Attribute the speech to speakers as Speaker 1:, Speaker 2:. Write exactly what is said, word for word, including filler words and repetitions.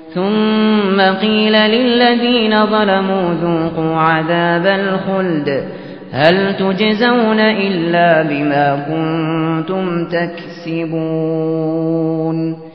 Speaker 1: ثم قيل للذين ظلموا ذوقوا عذاب الخلد هل تجزون إلا بما كنتم تكسبون